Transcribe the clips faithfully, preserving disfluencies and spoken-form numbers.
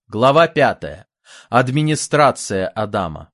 Глава пятая. Администрация Адама.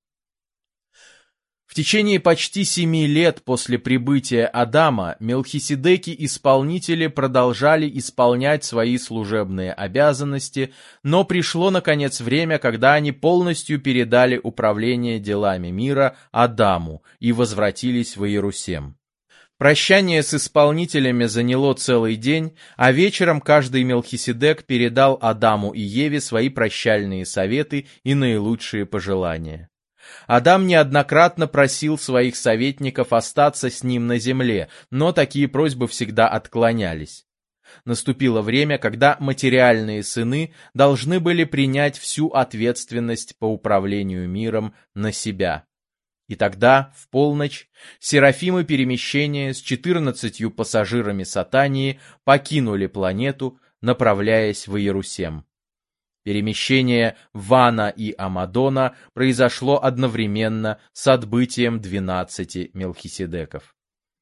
В течение почти семи лет после прибытия Адама Мелхиседеки-исполнители продолжали исполнять свои служебные обязанности, но пришло, наконец, время, когда они полностью передали управление делами мира Адаму и возвратились в Иерусалим. Прощание с исполнителями заняло целый день, а вечером каждый Мелхиседек передал Адаму и Еве свои прощальные советы и наилучшие пожелания. Адам неоднократно просил своих советников остаться с ним на земле, но такие просьбы всегда отклонялись. Наступило время, когда материальные сыны должны были принять всю ответственность по управлению миром на себя. И тогда, в полночь, серафимы перемещения с четырнадцатью пассажирами Сатании покинули планету, направляясь в Иерусалим. Перемещение Вана и Амадона произошло одновременно с отбытием двенадцати Мелхиседеков.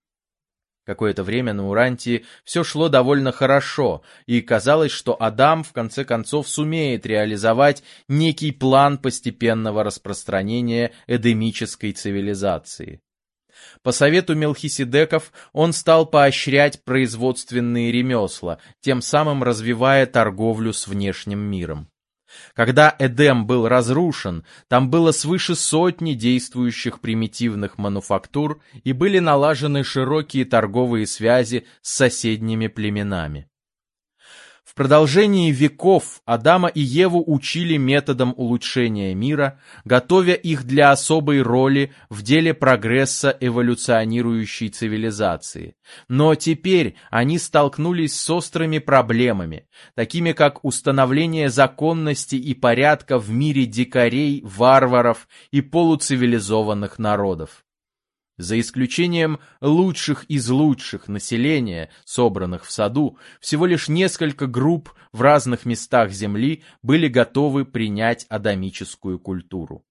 Какое-то время на Урантии все шло довольно хорошо, и казалось, что Адам в конце концов сумеет реализовать некий план постепенного распространения эдемической цивилизации. По совету Мелхиседеков он стал поощрять производственные ремесла, тем самым развивая торговлю с внешним миром. Когда Эдем был разрушен, там было свыше сотни действующих примитивных мануфактур и были налажены широкие торговые связи с соседними племенами. В продолжении веков Адама и Еву учили методам улучшения мира, готовя их для особой роли в деле прогресса эволюционирующей цивилизации. Но теперь они столкнулись с острыми проблемами, такими как установление законности и порядка в мире дикарей, варваров и полуцивилизованных народов. За исключением лучших из лучших населения, собранных в саду, всего лишь несколько групп в разных местах Земли были готовы принять адамическую культуру.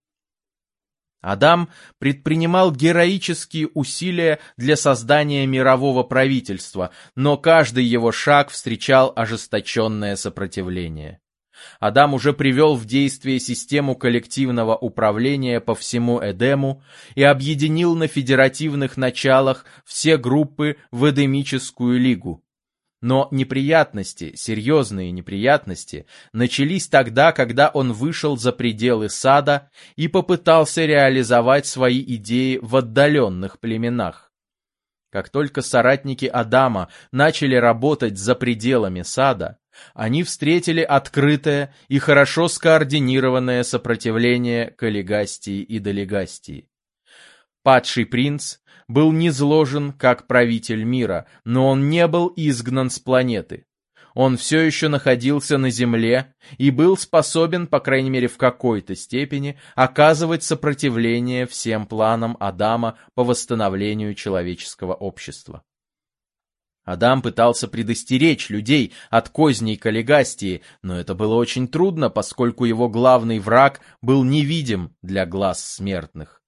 Адам предпринимал героические усилия для создания мирового правительства, но каждый его шаг встречал ожесточенное сопротивление. Адам уже привел в действие систему коллективного управления по всему Эдему и объединил на федеративных началах все группы в Эдемическую лигу. Но неприятности, серьезные неприятности, начались тогда, когда он вышел за пределы сада и попытался реализовать свои идеи в отдаленных племенах. Как только соратники Адама начали работать за пределами сада, они встретили открытое и хорошо скоординированное сопротивление Каллигастии и Долигастии. Падший принц был низложен как правитель мира, но он не был изгнан с планеты. Он все еще находился на земле и был способен, по крайней мере в какой-то степени, оказывать сопротивление всем планам Адама по восстановлению человеческого общества. Адам пытался предостеречь людей от козней Каллигастии, но это было очень трудно, поскольку его главный враг был невидим для глаз смертных.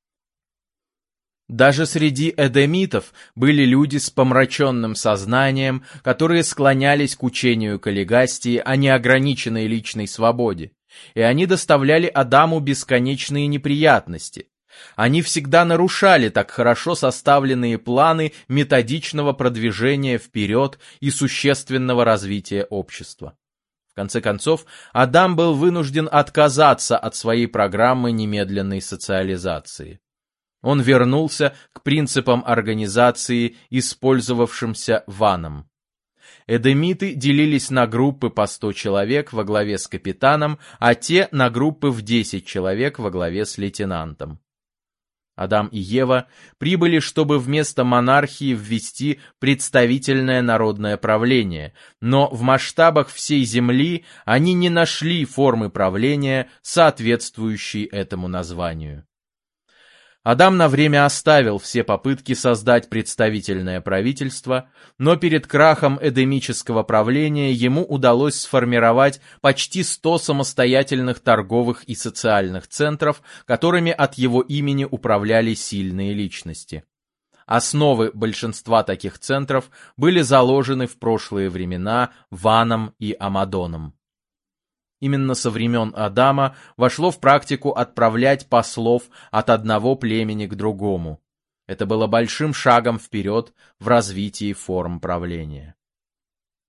Даже среди эдемитов были люди с помраченным сознанием, которые склонялись к учению Каллигастии о неограниченной личной свободе, и они доставляли Адаму бесконечные неприятности. Они всегда нарушали так хорошо составленные планы методичного продвижения вперед и существенного развития общества. В конце концов, Адам был вынужден отказаться от своей программы немедленной социализации. Он вернулся к принципам организации, использовавшимся Ваном. Эдемиты делились на группы по сто человек во главе с капитаном, а те на группы в десять человек во главе с лейтенантом. Адам и Ева прибыли, чтобы вместо монархии ввести представительное народное правление, но в масштабах всей Земли они не нашли формы правления, соответствующей этому названию. Адам на время оставил все попытки создать представительное правительство, но перед крахом эдемического правления ему удалось сформировать почти сто самостоятельных торговых и социальных центров, которыми от его имени управляли сильные личности. Основы большинства таких центров были заложены в прошлые времена Ваном и Амадоном. Именно со времен Адама вошло в практику отправлять послов от одного племени к другому. Это было большим шагом вперед в развитии форм правления.